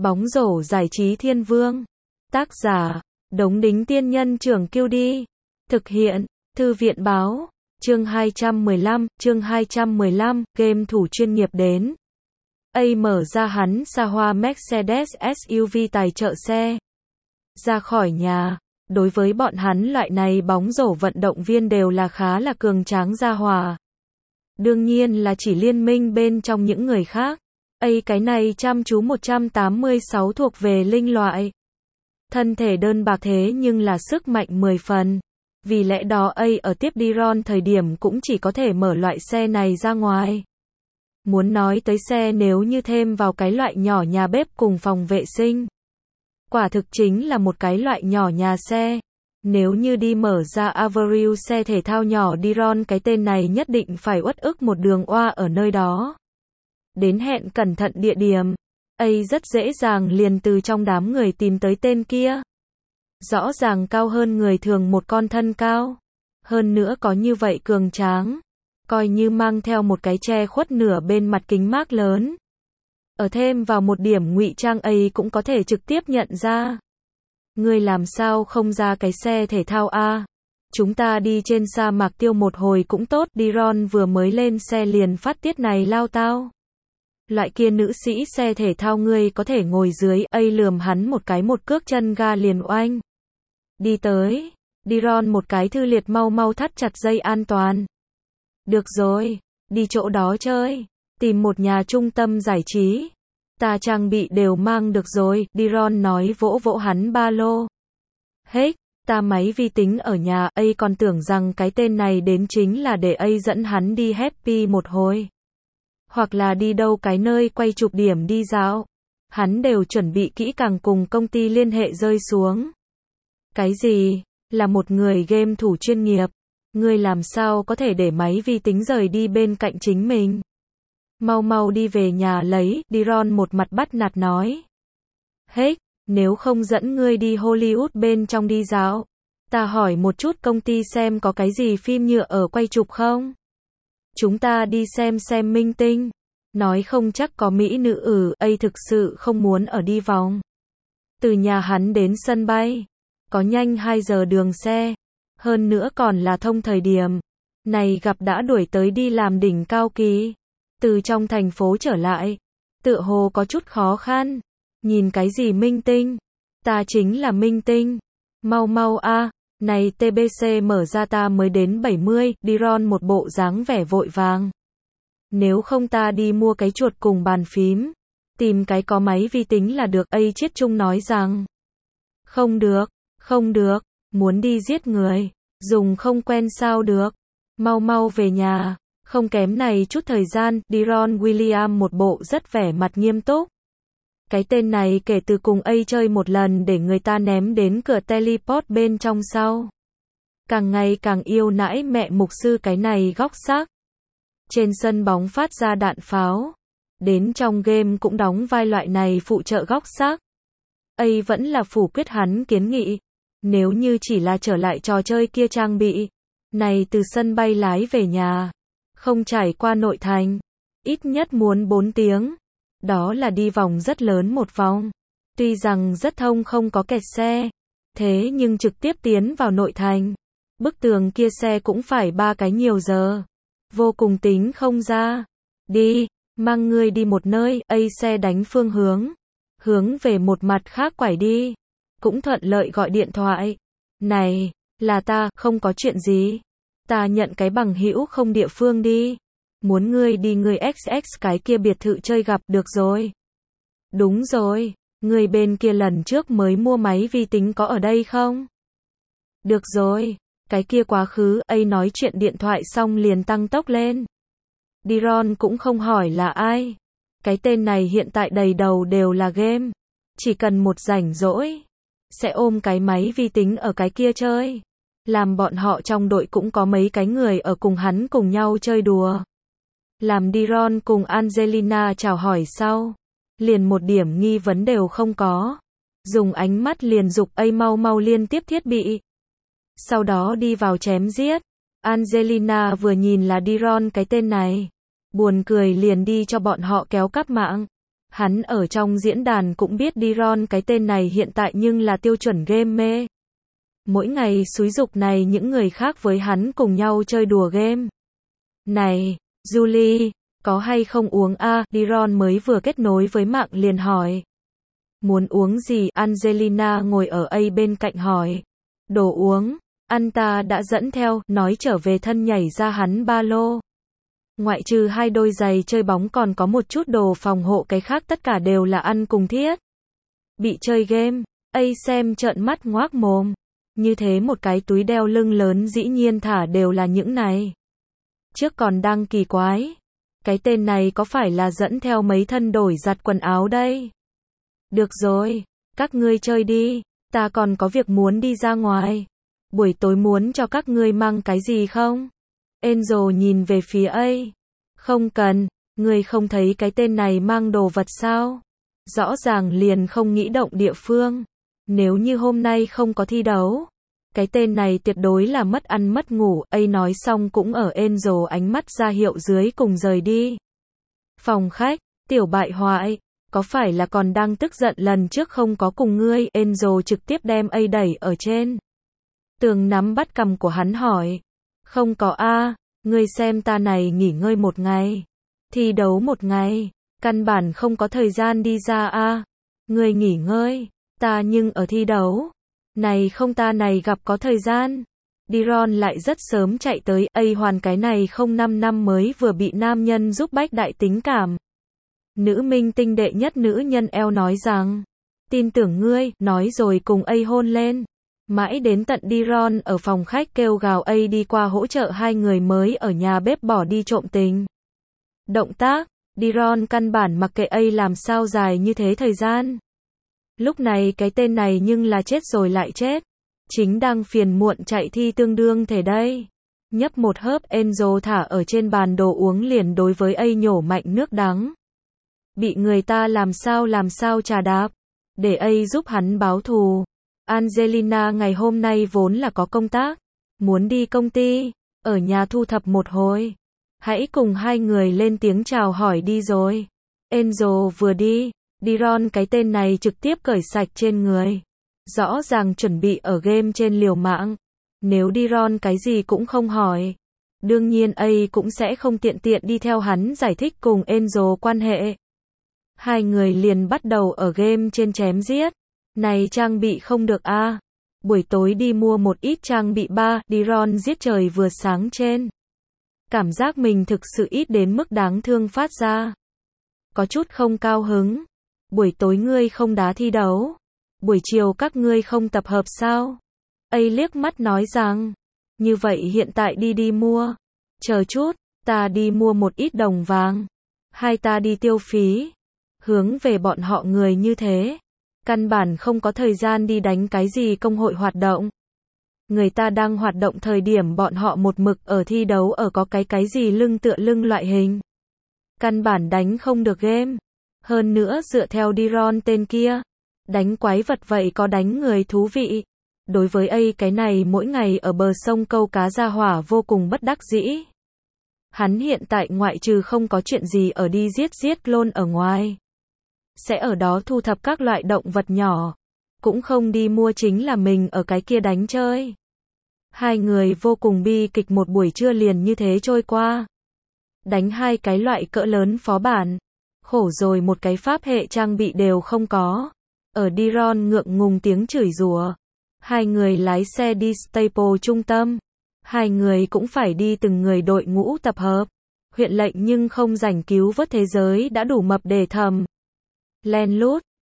Bóng rổ giải trí thiên vương. Tác giả, Đống Đính Tiên Nhân Trưởng Kiêu Đi. Thực hiện, Thư viện Báo. Chương 215, game thủ chuyên nghiệp đến. Mở ra hắn xa hoa Mercedes SUV tài trợ xe. Ra khỏi nhà. Đối với bọn hắn loại này bóng rổ vận động viên đều là khá là cường tráng gia hỏa. Đương nhiên là chỉ liên minh bên trong những người khác. Cái này chăm chú 186 thuộc về linh loại. Thân thể đơn bạc thế nhưng là sức mạnh 10 phần. Vì lẽ đó ở tiếp đi Ron thời điểm cũng chỉ có thể mở loại xe này ra ngoài. Muốn nói tới xe nếu như thêm vào cái loại nhỏ nhà bếp cùng phòng vệ sinh. Quả thực chính là một cái loại nhỏ nhà xe. Nếu như đi mở ra Avril xe thể thao nhỏ đi Ron cái tên này nhất định phải uất ức một đường oa ở nơi đó. Đến hẹn cẩn thận địa điểm. Rất dễ dàng liền từ trong đám người tìm tới tên kia. Rõ ràng cao hơn người thường một con thân cao. Hơn nữa có như vậy cường tráng. Coi như mang theo một cái che khuất nửa bên mặt kính mác lớn. Ở thêm vào một điểm ngụy trang cũng có thể trực tiếp nhận ra. Ngươi làm sao không ra cái xe thể thao a? Chúng ta đi trên sa mạc tiêu một hồi cũng tốt. Đi Ron vừa mới lên xe liền phát tiết này lao tao. Loại kia nữ sĩ xe thể thao ngươi có thể ngồi dưới. Lườm hắn một cái một cước chân ga liền oanh. Đi tới. Đi Ron một cái thư liệt mau thắt chặt dây an toàn. Được rồi. Đi chỗ đó chơi. Tìm một nhà trung tâm giải trí. Ta trang bị đều mang được rồi. Đi Ron nói vỗ vỗ hắn ba lô. Ta máy vi tính ở nhà. Còn tưởng rằng cái tên này đến chính là để dẫn hắn đi happy một hồi. Hoặc là đi đâu cái nơi quay chụp điểm đi dạo. Hắn đều chuẩn bị kỹ càng cùng công ty liên hệ rơi xuống. Cái gì? Là một người game thủ chuyên nghiệp. Ngươi làm sao có thể để máy vi tính rời đi bên cạnh chính mình? Mau đi về nhà lấy. Đi Ron một mặt bắt nạt nói. Nếu không dẫn ngươi đi Hollywood bên trong đi dạo. Ta hỏi một chút công ty xem có cái gì phim nhựa ở quay chụp không? Chúng ta đi xem minh tinh. Nói không chắc có mỹ nữ thực sự không muốn ở đi vòng. Từ nhà hắn đến sân bay. Có nhanh 2 giờ đường xe. Hơn nữa còn là thông thời điểm. Này gặp đã đuổi tới đi làm đỉnh cao kỳ. Từ trong thành phố trở lại. Tựa hồ có chút khó khăn. Nhìn cái gì minh tinh? Ta chính là minh tinh. Mau a. Này TBC mở ra ta mới đến 70. Đi Ron một bộ dáng vẻ vội vàng. Nếu không ta đi mua cái chuột cùng bàn phím. Tìm cái có máy vi tính là được. Chiết Trung nói rằng. Không được. Muốn đi giết người. Dùng không quen sao được. Mau về nhà. Không kém này chút thời gian. Đi Ron William một bộ rất vẻ mặt nghiêm túc. Cái tên này kể từ cùng chơi một lần để người ta ném đến cửa teleport bên trong sau. Càng ngày càng yêu nãi mẹ mục sư cái này góc xác. Trên sân bóng phát ra đạn pháo. Đến trong game cũng đóng vai loại này phụ trợ góc xác. Vẫn là phủ quyết hắn kiến nghị. Nếu như chỉ là trở lại trò chơi kia trang bị. Này từ sân bay lái về nhà. Không trải qua nội thành. Ít nhất muốn 4 tiếng. Đó là đi vòng rất lớn một vòng. Tuy rằng rất thông không có kẹt xe. Thế nhưng trực tiếp tiến vào nội thành. Bức tường kia xe cũng phải 3 cái nhiều giờ. Vô cùng tính không ra. Đi, mang ngươi đi một nơi. Xe đánh phương hướng. Hướng về một mặt khác quải đi. Cũng thuận lợi gọi điện thoại. Này, là ta, không có chuyện gì. Ta nhận cái bằng hữu không địa phương đi. Muốn ngươi đi người XX cái kia biệt thự chơi gặp được rồi. Đúng rồi, người bên kia lần trước mới mua máy vi tính có ở đây không? Được rồi, cái kia quá khứ. Nói chuyện điện thoại xong liền tăng tốc lên. Đi Ron cũng không hỏi là ai. Cái tên này hiện tại đầy đầu đều là game. Chỉ cần một rảnh rỗi. Sẽ ôm cái máy vi tính ở cái kia chơi. Làm bọn họ trong đội cũng có mấy cái người ở cùng hắn cùng nhau chơi đùa. Làm đi Ron cùng Angelina chào hỏi sau. Liền một điểm nghi vấn đều không có. Dùng ánh mắt liền dục mau liên tiếp thiết bị. Sau đó đi vào chém giết. Angelina vừa nhìn là đi Ron cái tên này. Buồn cười liền đi cho bọn họ kéo cáp mạng. Hắn ở trong diễn đàn cũng biết Diron cái tên này hiện tại nhưng là tiêu chuẩn game mê. Mỗi ngày xúi giục này những người khác với hắn cùng nhau chơi đùa game. Này, Julie, có hay không uống a? Diron mới vừa kết nối với mạng liền hỏi. Muốn uống gì? Angelina ngồi ở A bên cạnh hỏi. Đồ uống, anh ta đã dẫn theo, nói trở về thân nhảy ra hắn ba lô. Ngoại trừ 2 đôi giày chơi bóng còn có một chút đồ phòng hộ, cái khác tất cả đều là ăn cùng thiết. Bị chơi game, A xem trợn mắt ngoác mồm. Như thế một cái túi đeo lưng lớn dĩ nhiên thả đều là những này. Trước còn đang kỳ quái. Cái tên này có phải là dẫn theo mấy thân đổi giặt quần áo đây? Được rồi, các ngươi chơi đi, ta còn có việc muốn đi ra ngoài. Buổi tối muốn cho các ngươi mang cái gì không? Angel nhìn về phía A. Không cần, ngươi không thấy cái tên này mang đồ vật sao? Rõ ràng liền không nghĩ động địa phương. Nếu như hôm nay không có thi đấu, cái tên này tuyệt đối là mất ăn mất ngủ. A nói xong cũng ở Angel ánh mắt ra hiệu dưới cùng rời đi. Phòng khách, tiểu bại hoại, có phải là còn đang tức giận lần trước không có cùng ngươi? Angel trực tiếp đem A đẩy ở trên tường, nắm bắt cằm của hắn hỏi. Không có a, ngươi xem ta này nghỉ ngơi một ngày, thi đấu một ngày, căn bản không có thời gian đi ra a. Ngươi nghỉ ngơi, ta nhưng ở thi đấu. Này không, ta này gặp có thời gian. Diron lại rất sớm chạy tới. A hoàn cái này không 5 năm mới vừa bị nam nhân giúp bách đại tính cảm. Nữ minh tinh đệ nhất nữ nhân eo nói rằng, tin tưởng ngươi, nói rồi cùng A hôn lên. Mãi đến tận Diron ở phòng khách kêu gào A đi qua hỗ trợ, 2 người mới ở nhà bếp bỏ đi trộm tình. Động tác, Diron căn bản mặc kệ A làm sao dài như thế thời gian. Lúc này cái tên này nhưng là chết rồi lại chết. Chính đang phiền muộn chạy thi tương đương thể đây. Nhấp một hớp, Angel thả ở trên bàn đồ uống liền đối với A nhổ mạnh nước đắng. Bị người ta làm sao trà đạp. Để A giúp hắn báo thù. Angelina ngày hôm nay vốn là có công tác, muốn đi công ty, ở nhà thu thập một hồi. Hãy cùng 2 người lên tiếng chào hỏi đi rồi. Angel vừa đi, Diron cái tên này trực tiếp cởi sạch trên người. Rõ ràng chuẩn bị ở game trên liều mạng. Nếu Diron cái gì cũng không hỏi, đương nhiên A cũng sẽ không tiện đi theo hắn giải thích cùng Angel quan hệ. 2 người liền bắt đầu ở game trên chém giết. Này trang bị không được a. Buổi tối đi mua một ít trang bị ba. Diron giết trời vừa sáng trên. Cảm giác mình thực sự ít đến mức đáng thương phát ra. Có chút không cao hứng. Buổi tối ngươi không đá thi đấu. Buổi chiều các ngươi không tập hợp sao? A liếc mắt nói rằng, như vậy hiện tại đi mua. Chờ chút, ta đi mua một ít đồng vàng. Hai ta đi tiêu phí. Hướng về bọn họ người như thế. Căn bản không có thời gian đi đánh cái gì công hội hoạt động. Người ta đang hoạt động thời điểm bọn họ một mực ở thi đấu, ở có cái gì lưng tựa lưng loại hình. Căn bản đánh không được game. Hơn nữa dựa theo Diron tên kia, đánh quái vật vậy có đánh người thú vị. Đối với A cái này mỗi ngày ở bờ sông câu cá ra hỏa vô cùng bất đắc dĩ. Hắn hiện tại ngoại trừ không có chuyện gì ở đi giết clone ở ngoài, sẽ ở đó thu thập các loại động vật nhỏ. Cũng không đi mua, chính là mình ở cái kia đánh chơi. 2 người vô cùng bi kịch, một buổi trưa liền như thế trôi qua. Đánh 2 cái loại cỡ lớn phó bản. Khổ rồi, một cái pháp hệ trang bị đều không có. Ở Diron ngượng ngùng tiếng chửi rủa. 2 người lái xe đi Staple trung tâm. 2 người cũng phải đi từng người đội ngũ tập hợp. Huyện lệnh nhưng không rảnh cứu vớt thế giới đã đủ mập để thầm. Len lút,